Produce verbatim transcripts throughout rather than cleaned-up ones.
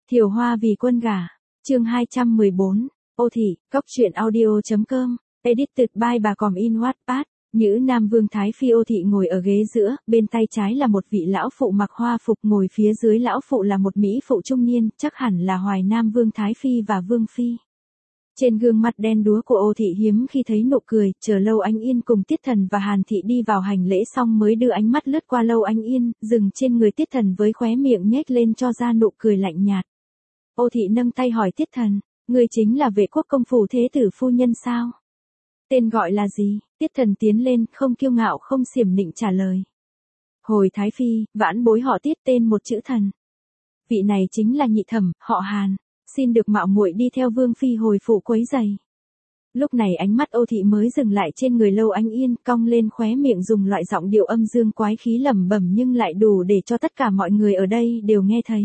Thiều Hoa vì quân gả. Chương hai trăm mười bốn. Ô thị, cóc truyện audio chấm com. Edited by bà Còm in Wattpad. Nhữ Nam Vương Thái Phi Ô thị ngồi ở ghế giữa, bên tay trái là một vị lão phụ mặc hoa phục, ngồi phía dưới lão phụ là một mỹ phụ trung niên, chắc hẳn là Hoài Nam Vương Thái Phi và Vương Phi. Trên gương mặt đen đúa của Ô thị hiếm khi thấy nụ cười, chờ Lâu Ánh Yên cùng Tiết Thần và Hàn Thị đi vào hành lễ xong mới đưa ánh mắt lướt qua Lâu Ánh Yên, dừng trên người Tiết Thần với khóe miệng nhếch lên cho ra nụ cười lạnh nhạt. Ô thị nâng tay hỏi Tiết Thần, người chính là Vệ Quốc công phủ thế tử phu nhân sao? Tên gọi là gì? Tiết Thần tiến lên, không kiêu ngạo không xiểm nịnh trả lời. Hồi Thái Phi, vãn bối họ Tiết, tên một chữ Thần. Vị này chính là nhị thẩm, họ Hàn, xin được mạo muội đi theo Vương Phi hồi phủ quấy giày. Lúc này ánh mắt Ô thị mới dừng lại trên người Lâu Ánh Yên, cong lên khóe miệng dùng loại giọng điệu âm dương quái khí lẩm bẩm nhưng lại đủ để cho tất cả mọi người ở đây đều nghe thấy.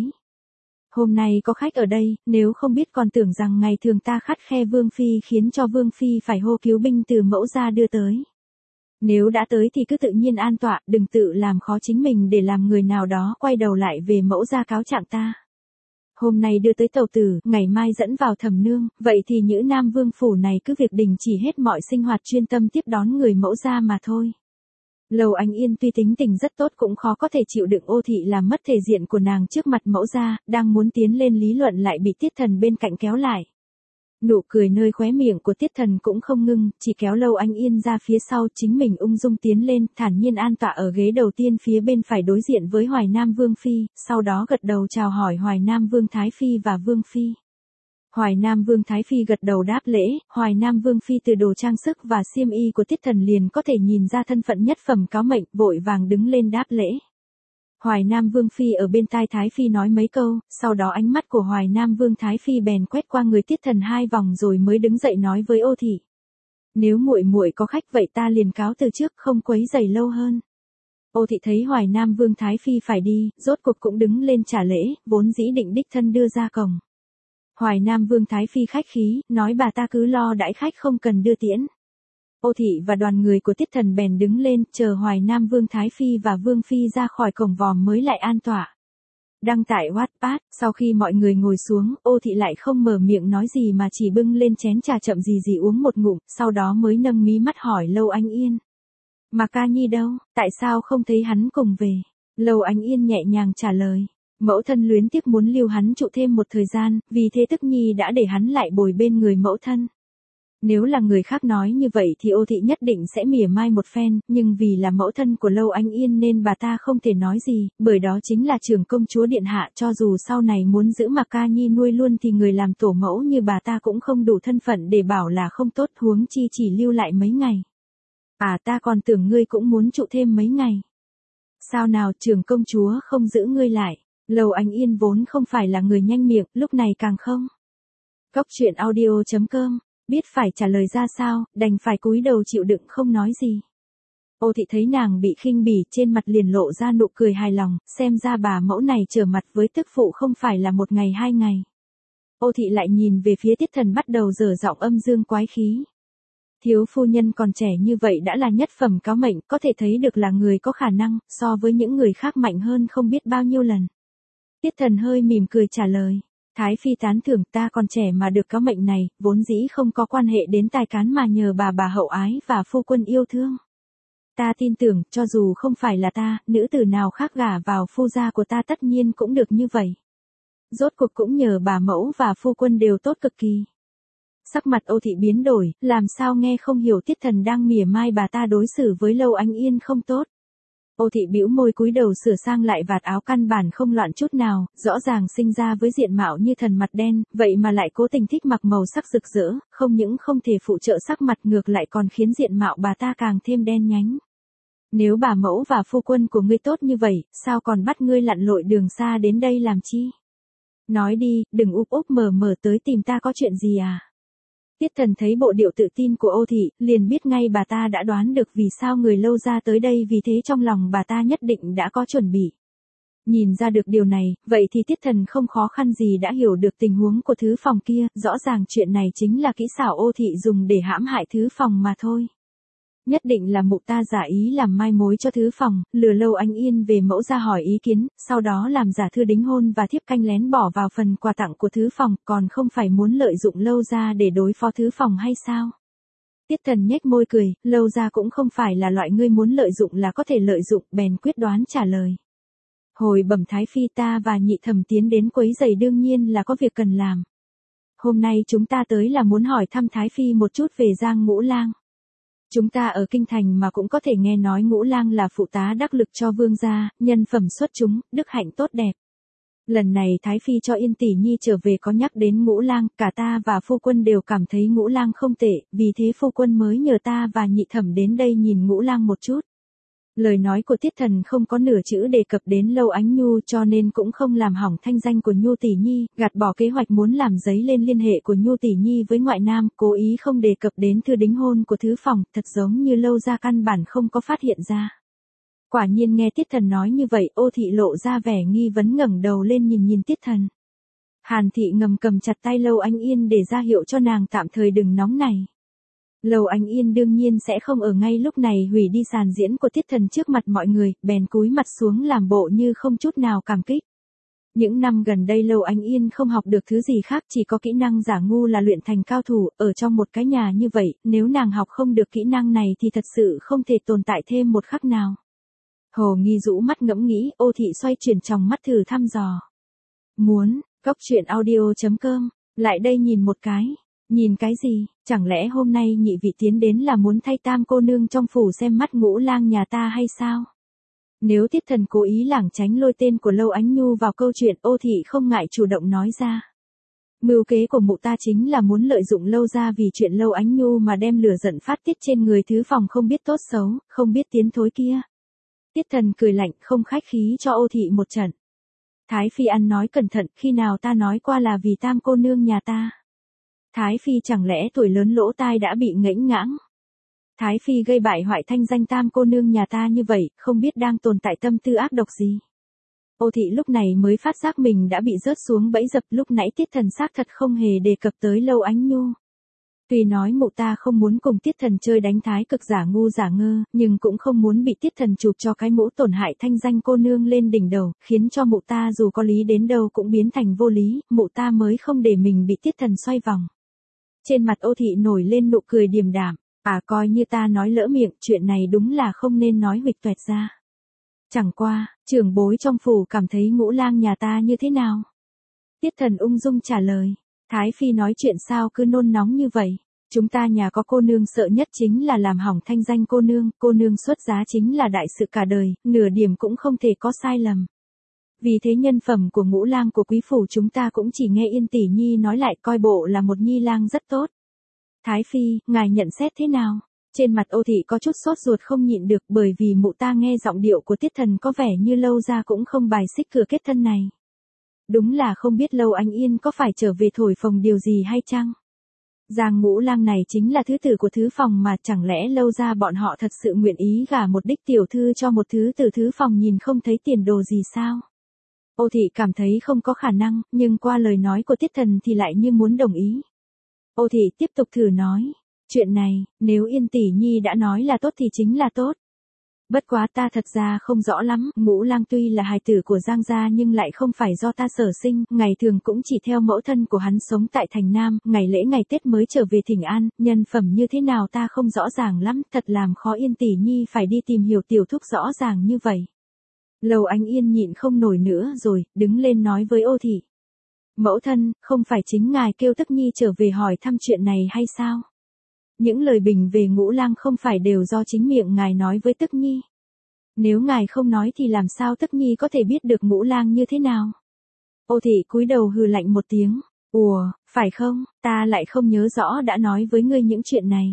Hôm nay có khách ở đây, nếu không biết còn tưởng rằng ngày thường ta khắt khe Vương Phi khiến cho Vương Phi phải hô cứu binh từ mẫu gia đưa tới. Nếu đã tới thì cứ tự nhiên an tọa, đừng tự làm khó chính mình để làm người nào đó quay đầu lại về mẫu gia cáo trạng ta. Hôm nay đưa tới tàu tử, ngày mai dẫn vào Thẩm nương, vậy thì Nhữ Nam Vương phủ này cứ việc đình chỉ hết mọi sinh hoạt chuyên tâm tiếp đón người mẫu gia mà thôi. Lâu Ánh Yên tuy tính tình rất tốt cũng khó có thể chịu đựng Ô thị làm mất thể diện của nàng trước mặt mẫu gia, đang muốn tiến lên lý luận lại bị Tiết Thần bên cạnh kéo lại. Nụ cười nơi khóe miệng của Tiết Thần cũng không ngưng, chỉ kéo Lâu Ánh Yên ra phía sau, chính mình ung dung tiến lên, thản nhiên an tọa ở ghế đầu tiên phía bên phải đối diện với Hoài Nam Vương Phi, sau đó gật đầu chào hỏi Hoài Nam Vương Thái Phi và Vương Phi. Hoài Nam Vương Thái Phi gật đầu đáp lễ, Hoài Nam Vương Phi từ đồ trang sức và xiêm y của Tiết Thần liền có thể nhìn ra thân phận nhất phẩm cáo mệnh, vội vàng đứng lên đáp lễ. Hoài Nam Vương Phi ở bên tai Thái Phi nói mấy câu, sau đó ánh mắt của Hoài Nam Vương Thái Phi bèn quét qua người Tiết Thần hai vòng rồi mới đứng dậy nói với Ô thị. Nếu muội muội có khách vậy ta liền cáo từ trước, không quấy rầy lâu hơn. Ô thị thấy Hoài Nam Vương Thái Phi phải đi, rốt cuộc cũng đứng lên trả lễ, vốn dĩ định đích thân đưa ra cổng. Hoài Nam Vương Thái Phi khách khí, nói bà ta cứ lo đãi khách không cần đưa tiễn. Ô thị và đoàn người của Tiết Thần bèn đứng lên, chờ Hoài Nam Vương Thái Phi và Vương Phi ra khỏi cổng vòm mới lại an tọa. Đăng tải Wattpad, sau khi mọi người ngồi xuống, Ô thị lại không mở miệng nói gì mà chỉ bưng lên chén trà chậm gì gì uống một ngụm, sau đó mới nâng mí mắt hỏi Lâu Ánh Yên. Mà Ca Nhi đâu, tại sao không thấy hắn cùng về? Lâu Ánh Yên nhẹ nhàng trả lời. Mẫu thân luyến tiếc muốn lưu hắn trụ thêm một thời gian, vì thế Tức Nhi đã để hắn lại bồi bên người mẫu thân. Nếu là người khác nói như vậy thì Ô thị nhất định sẽ mỉa mai một phen, nhưng vì là mẫu thân của Lâu Ánh Yên nên bà ta không thể nói gì, bởi đó chính là trưởng công chúa điện hạ, cho dù sau này muốn giữ Mạc Ca Nhi nuôi luôn thì người làm tổ mẫu như bà ta cũng không đủ thân phận để bảo là không tốt, huống chi chỉ lưu lại mấy ngày. À, ta còn tưởng ngươi cũng muốn trụ thêm mấy ngày. Sao nào trưởng công chúa không giữ ngươi lại? Lâu Ánh Yên vốn không phải là người nhanh miệng, lúc này càng không. Cóc truyện audio chấm com, biết phải trả lời ra sao, đành phải cúi đầu chịu đựng không nói gì. Ô thị thấy nàng bị khinh bỉ, trên mặt liền lộ ra nụ cười hài lòng, xem ra bà mẫu này trở mặt với tức phụ không phải là một ngày hai ngày. Ô thị lại nhìn về phía Tiết Thần bắt đầu dở giọng âm dương quái khí. Thiếu phu nhân còn trẻ như vậy đã là nhất phẩm cáo mệnh, có thể thấy được là người có khả năng, so với những người khác mạnh hơn không biết bao nhiêu lần. Tiết Thần hơi mỉm cười trả lời. Thái Phi tán thưởng, ta còn trẻ mà được cáo mệnh này, vốn dĩ không có quan hệ đến tài cán mà nhờ bà bà hậu ái và phu quân yêu thương. Ta tin tưởng, cho dù không phải là ta, nữ tử nào khác gả vào phu gia của ta tất nhiên cũng được như vậy. Rốt cuộc cũng nhờ bà mẫu và phu quân đều tốt cực kỳ. Sắc mặt Ô thị biến đổi, làm sao nghe không hiểu Tiết Thần đang mỉa mai bà ta đối xử với Lâu Ánh Yên không tốt. Ô thị bĩu môi cúi đầu sửa sang lại vạt áo, căn bản không loạn chút nào, rõ ràng sinh ra với diện mạo như thần mặt đen, vậy mà lại cố tình thích mặc màu sắc rực rỡ, không những không thể phụ trợ sắc mặt ngược lại còn khiến diện mạo bà ta càng thêm đen nhánh. Nếu bà mẫu và phu quân của ngươi tốt như vậy, sao còn bắt ngươi lặn lội đường xa đến đây làm chi? Nói đi, đừng úp úp mở mở tới tìm ta có chuyện gì à? Tiết Thần thấy bộ điệu tự tin của Ô thị, liền biết ngay bà ta đã đoán được vì sao người Lâu ra tới đây, vì thế trong lòng bà ta nhất định đã có chuẩn bị. Nhìn ra được điều này, vậy thì Tiết Thần không khó khăn gì đã hiểu được tình huống của thứ phòng kia, rõ ràng chuyện này chính là kỹ xảo Ô thị dùng để hãm hại thứ phòng mà thôi. Nhất định là mụ ta giả ý làm mai mối cho thứ phòng, lừa Lâu Ánh Yên về mẫu ra hỏi ý kiến, sau đó làm giả thư đính hôn và thiếp canh lén bỏ vào phần quà tặng của thứ phòng, còn không phải muốn lợi dụng Lâu ra để đối phó thứ phòng hay sao? Tiết Thần nhếch môi cười, Lâu ra cũng không phải là loại ngươi muốn lợi dụng là có thể lợi dụng, bèn quyết đoán trả lời. Hồi bẩm Thái Phi, ta và Nhị Thẩm tiến đến quấy rầy đương nhiên là có việc cần làm. Hôm nay chúng ta tới là muốn hỏi thăm Thái Phi một chút về Giang Ngũ Lang. Chúng ta ở kinh thành mà cũng có thể nghe nói Ngũ Lang là phụ tá đắc lực cho vương gia, nhân phẩm xuất chúng, đức hạnh tốt đẹp. Lần này Thái Phi cho Yên tỷ nhi trở về có nhắc đến Ngũ Lang, cả ta và phu quân đều cảm thấy Ngũ Lang không tệ, vì thế phu quân mới nhờ ta và Nhị Thẩm đến đây nhìn Ngũ Lang một chút. Lời nói của Tiết Thần không có nửa chữ đề cập đến Lâu Ánh Nhu, cho nên cũng không làm hỏng thanh danh của Nhu tỷ nhi, gạt bỏ kế hoạch muốn làm dấy lên liên hệ của Nhu tỷ nhi với ngoại nam, cố ý không đề cập đến thư đính hôn của thứ phòng, thật giống như Lâu gia căn bản không có phát hiện ra. Quả nhiên nghe Tiết Thần nói như vậy, Ô Thị lộ ra vẻ nghi vấn ngẩng đầu lên nhìn nhìn Tiết Thần. Hàn Thị ngầm cầm chặt tay Lâu Ánh Yên để ra hiệu cho nàng tạm thời đừng nóng này. Lâu Ánh Yên đương nhiên sẽ không ở ngay lúc này hủy đi sàn diễn của Tiết Thần trước mặt mọi người, bèn cúi mặt xuống làm bộ như không chút nào cảm kích. Những năm gần đây Lâu Ánh Yên không học được thứ gì khác, chỉ có kỹ năng giả ngu là luyện thành cao thủ, ở trong một cái nhà như vậy, nếu nàng học không được kỹ năng này thì thật sự không thể tồn tại thêm một khắc nào. Hồ Nghi rũ mắt ngẫm nghĩ, Ô Thị xoay chuyển tròng mắt thử thăm dò. Muốn, Cóc Truyện Audio chấm com, lại đây nhìn một cái. Nhìn cái gì, chẳng lẽ hôm nay nhị vị tiến đến là muốn thay Tam cô nương trong phủ xem mắt Ngũ Lang nhà ta hay sao? Nếu Tiết Thần cố ý lảng tránh lôi tên của Lâu Ánh Nhu vào câu chuyện, Ô Thị không ngại chủ động nói ra. Mưu kế của mụ ta chính là muốn lợi dụng Lâu gia vì chuyện Lâu Ánh Nhu mà đem lửa giận phát tiết trên người thứ phòng không biết tốt xấu, không biết tiến thối kia. Tiết Thần cười lạnh, không khách khí cho Ô Thị một trận. Thái Phi ăn nói cẩn thận, khi nào ta nói qua là vì Tam cô nương nhà ta? Thái Phi chẳng lẽ tuổi lớn lỗ tai đã bị ngẫnh ngãng? Thái Phi gây bại hoại thanh danh Tam cô nương nhà ta như vậy, không biết đang tồn tại tâm tư ác độc gì. Ô Thị lúc này mới phát giác mình đã bị rớt xuống bẫy dập, lúc nãy Tiết Thần xác thật không hề đề cập tới Lâu Ánh Nhu. Tuy nói mụ ta không muốn cùng Tiết Thần chơi đánh thái cực giả ngu giả ngơ, nhưng cũng không muốn bị Tiết Thần chụp cho cái mũ tổn hại thanh danh cô nương lên đỉnh đầu, khiến cho mụ ta dù có lý đến đâu cũng biến thành vô lý, mụ ta mới không để mình bị Tiết Thần xoay vòng. Trên mặt Ô Thị nổi lên nụ cười điềm đạm, à coi như ta nói lỡ miệng, chuyện này đúng là không nên nói huỵch toẹt ra. Chẳng qua, trưởng bối trong phủ cảm thấy Ngũ Lang nhà ta như thế nào? Tiết Thần ung dung trả lời, Thái Phi nói chuyện sao cứ nôn nóng như vậy? Chúng ta nhà có cô nương sợ nhất chính là làm hỏng thanh danh cô nương, cô nương xuất giá chính là đại sự cả đời, nửa điểm cũng không thể có sai lầm. Vì thế nhân phẩm của Ngũ Lang của quý phủ chúng ta cũng chỉ nghe Yên tỷ nhi nói lại coi bộ là một nhi lang rất tốt. Thái Phi, ngài nhận xét thế nào? Trên mặt Ô Thị có chút sốt ruột không nhịn được, bởi vì mụ ta nghe giọng điệu của Tiết Thần có vẻ như Lâu gia cũng không bài xích cửa kết thân này. Đúng là không biết Lâu Ánh Yên có phải trở về thổi phồng điều gì hay chăng? Giang Ngũ Lang này chính là thứ tử của thứ phòng mà, chẳng lẽ Lâu gia bọn họ thật sự nguyện ý gả một đích tiểu thư cho một thứ tử thứ phòng nhìn không thấy tiền đồ gì sao? Ô Thị cảm thấy không có khả năng, nhưng qua lời nói của Tiết Thần thì lại như muốn đồng ý. Ô Thị tiếp tục thử nói, chuyện này, nếu Yên tỷ nhi đã nói là tốt thì chính là tốt. Bất quá ta thật ra không rõ lắm, Ngũ Lang tuy là hài tử của Giang gia nhưng lại không phải do ta sở sinh, ngày thường cũng chỉ theo mẫu thân của hắn sống tại thành Nam, ngày lễ ngày Tết mới trở về thỉnh an, nhân phẩm như thế nào ta không rõ ràng lắm, thật làm khó Yên tỷ nhi phải đi tìm hiểu tiểu thúc rõ ràng như vậy. Lâu Ánh Yên nhịn không nổi nữa rồi, đứng lên nói với Ô Thị. Mẫu thân, không phải chính ngài kêu Tức Nhi trở về hỏi thăm chuyện này hay sao? Những lời bình về Ngũ Lang không phải đều do chính miệng ngài nói với Tức Nhi. Nếu ngài không nói thì làm sao Tức Nhi có thể biết được Ngũ Lang như thế nào? Ô Thị cúi đầu hừ lạnh một tiếng, ủa, phải không, ta lại không nhớ rõ đã nói với ngươi những chuyện này.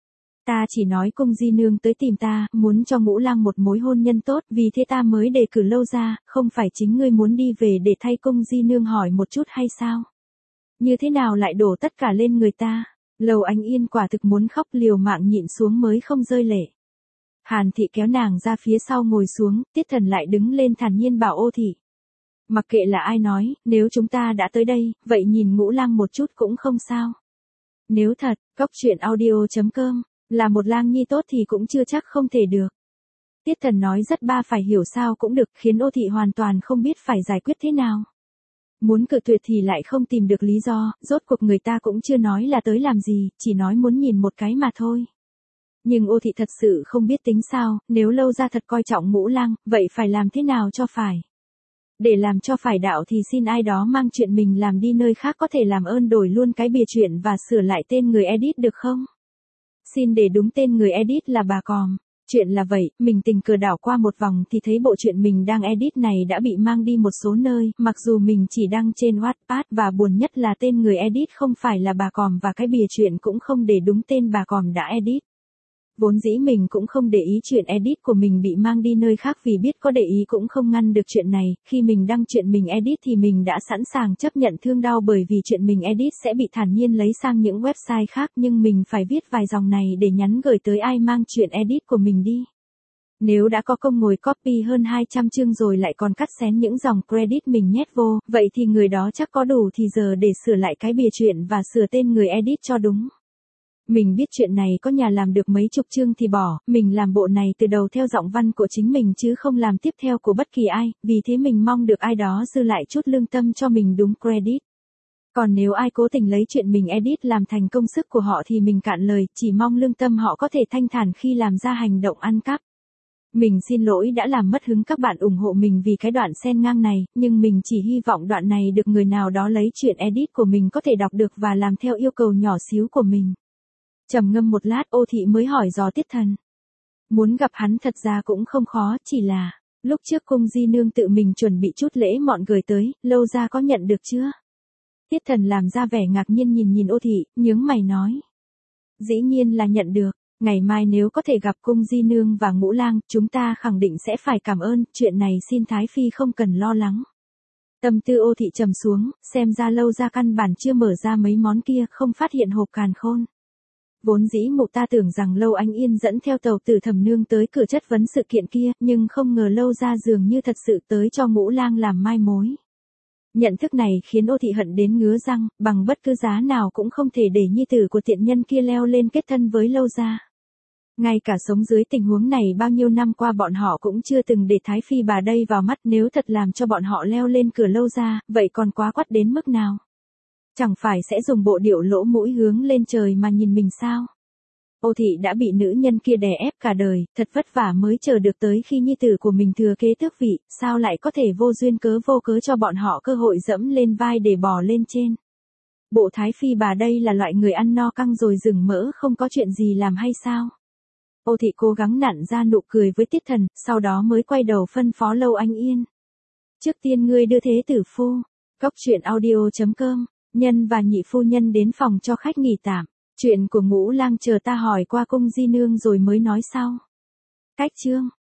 Ta chỉ nói cung di nương tới tìm ta, muốn cho Ngũ Lang một mối hôn nhân tốt, vì thế ta mới đề cử Lâu gia, không phải chính ngươi muốn đi về để thay cung di nương hỏi một chút hay sao? Như thế nào lại đổ tất cả lên người ta? Lâu Ánh Yên quả thực muốn khóc, liều mạng nhịn xuống mới không rơi lệ. Hàn Thị kéo nàng ra phía sau ngồi xuống, Tiết Thần lại đứng lên thản nhiên bảo Ô Thị. Mặc kệ là ai nói, nếu chúng ta đã tới đây, vậy nhìn Ngũ Lang một chút cũng không sao. Nếu thật, Cóc Truyện Audio chấm com Là một lang nhi tốt thì cũng chưa chắc không thể được. Tiết Thần nói rất ba phải hiểu sao cũng được, khiến Ô Thị hoàn toàn không biết phải giải quyết thế nào. Muốn cự tuyệt thì lại không tìm được lý do, rốt cuộc người ta cũng chưa nói là tới làm gì, chỉ nói muốn nhìn một cái mà thôi. Nhưng Ô Thị thật sự không biết tính sao, nếu Lâu Gia thật coi trọng Ngũ Lang, vậy phải làm thế nào cho phải. Để làm cho phải đạo thì xin ai đó mang chuyện mình làm đi nơi khác, có thể làm ơn đổi luôn cái bìa chuyện và sửa lại tên người edit được không? Xin để đúng tên người edit là bà Còm. Chuyện là vậy, mình tình cờ đảo qua một vòng thì thấy bộ truyện mình đang edit này đã bị mang đi một số nơi, mặc dù mình chỉ đăng trên Wattpad, và buồn nhất là tên người edit không phải là bà Còm và cái bìa truyện cũng không để đúng tên bà Còm đã edit. Vốn dĩ mình cũng không để ý chuyện edit của mình bị mang đi nơi khác, vì biết có để ý cũng không ngăn được chuyện này. Khi mình đăng chuyện mình edit thì mình đã sẵn sàng chấp nhận thương đau, bởi vì chuyện mình edit sẽ bị thản nhiên lấy sang những website khác, nhưng mình phải viết vài dòng này để nhắn gửi tới ai mang chuyện edit của mình đi. Nếu đã có công ngồi copy hơn hai trăm chương rồi lại còn cắt xén những dòng credit mình nhét vô, vậy thì người đó chắc có đủ thì giờ để sửa lại cái bìa chuyện và sửa tên người edit cho đúng. Mình biết chuyện này có nhà làm được mấy chục chương thì bỏ, mình làm bộ này từ đầu theo giọng văn của chính mình chứ không làm tiếp theo của bất kỳ ai, vì thế mình mong được ai đó dư lại chút lương tâm cho mình đúng credit. Còn nếu ai cố tình lấy chuyện mình edit làm thành công sức của họ thì mình cạn lời, chỉ mong lương tâm họ có thể thanh thản khi làm ra hành động ăn cắp. Mình xin lỗi đã làm mất hứng các bạn ủng hộ mình vì cái đoạn xen ngang này, nhưng mình chỉ hy vọng đoạn này được người nào đó lấy chuyện edit của mình có thể đọc được và làm theo yêu cầu nhỏ xíu của mình. Trầm ngâm một lát, Ô Thị mới hỏi dò Tiết Thần. Muốn gặp hắn thật ra cũng không khó, chỉ là, lúc trước cung di nương tự mình chuẩn bị chút lễ mọn gửi tới, Lâu Gia có nhận được chưa? Tiết Thần làm ra vẻ ngạc nhiên nhìn nhìn Ô Thị, nhướng mày nói. Dĩ nhiên là nhận được, ngày mai nếu có thể gặp cung di nương và Ngũ Lang, chúng ta khẳng định sẽ phải cảm ơn, chuyện này xin Thái Phi không cần lo lắng. Tâm tư Ô Thị trầm xuống, xem ra Lâu Gia căn bản chưa mở ra mấy món kia, không phát hiện hộp càn khôn. Vốn dĩ mụ ta tưởng rằng Lâu Anh Yên dẫn theo tàu tử Thẩm Nương tới cửa chất vấn sự kiện kia, nhưng không ngờ Lâu Gia dường như thật sự tới cho Ngũ Lang làm mai mối. Nhận thức này khiến Ô Thị hận đến ngứa răng, bằng bất cứ giá nào cũng không thể để nhi tử của tiện nhân kia leo lên kết thân với Lâu Gia. Ngay cả sống dưới tình huống này bao nhiêu năm qua bọn họ cũng chưa từng để Thái Phi bà đây vào mắt, nếu thật làm cho bọn họ leo lên cửa Lâu Gia, vậy còn quá quắt đến mức nào? Chẳng phải sẽ dùng bộ điệu lỗ mũi hướng lên trời mà nhìn mình sao? Ô Thị đã bị nữ nhân kia đè ép cả đời, thật vất vả mới chờ được tới khi nhi tử của mình thừa kế tước vị, sao lại có thể vô duyên cớ vô cớ cho bọn họ cơ hội dẫm lên vai để bò lên trên? Bộ Thái Phi bà đây là loại người ăn no căng rồi rừng mỡ không có chuyện gì làm hay sao? Ô Thị cố gắng nặn ra nụ cười với Tiết Thần, sau đó mới quay đầu phân phó Lâu Anh Yên. Trước tiên ngươi đưa thế tử phu, cốc truyện audio chấm com, nhân và nhị phu nhân đến phòng cho khách nghỉ tạm. Chuyện của Ngũ Lang chờ ta hỏi qua cung di nương rồi mới nói sau. Cách chương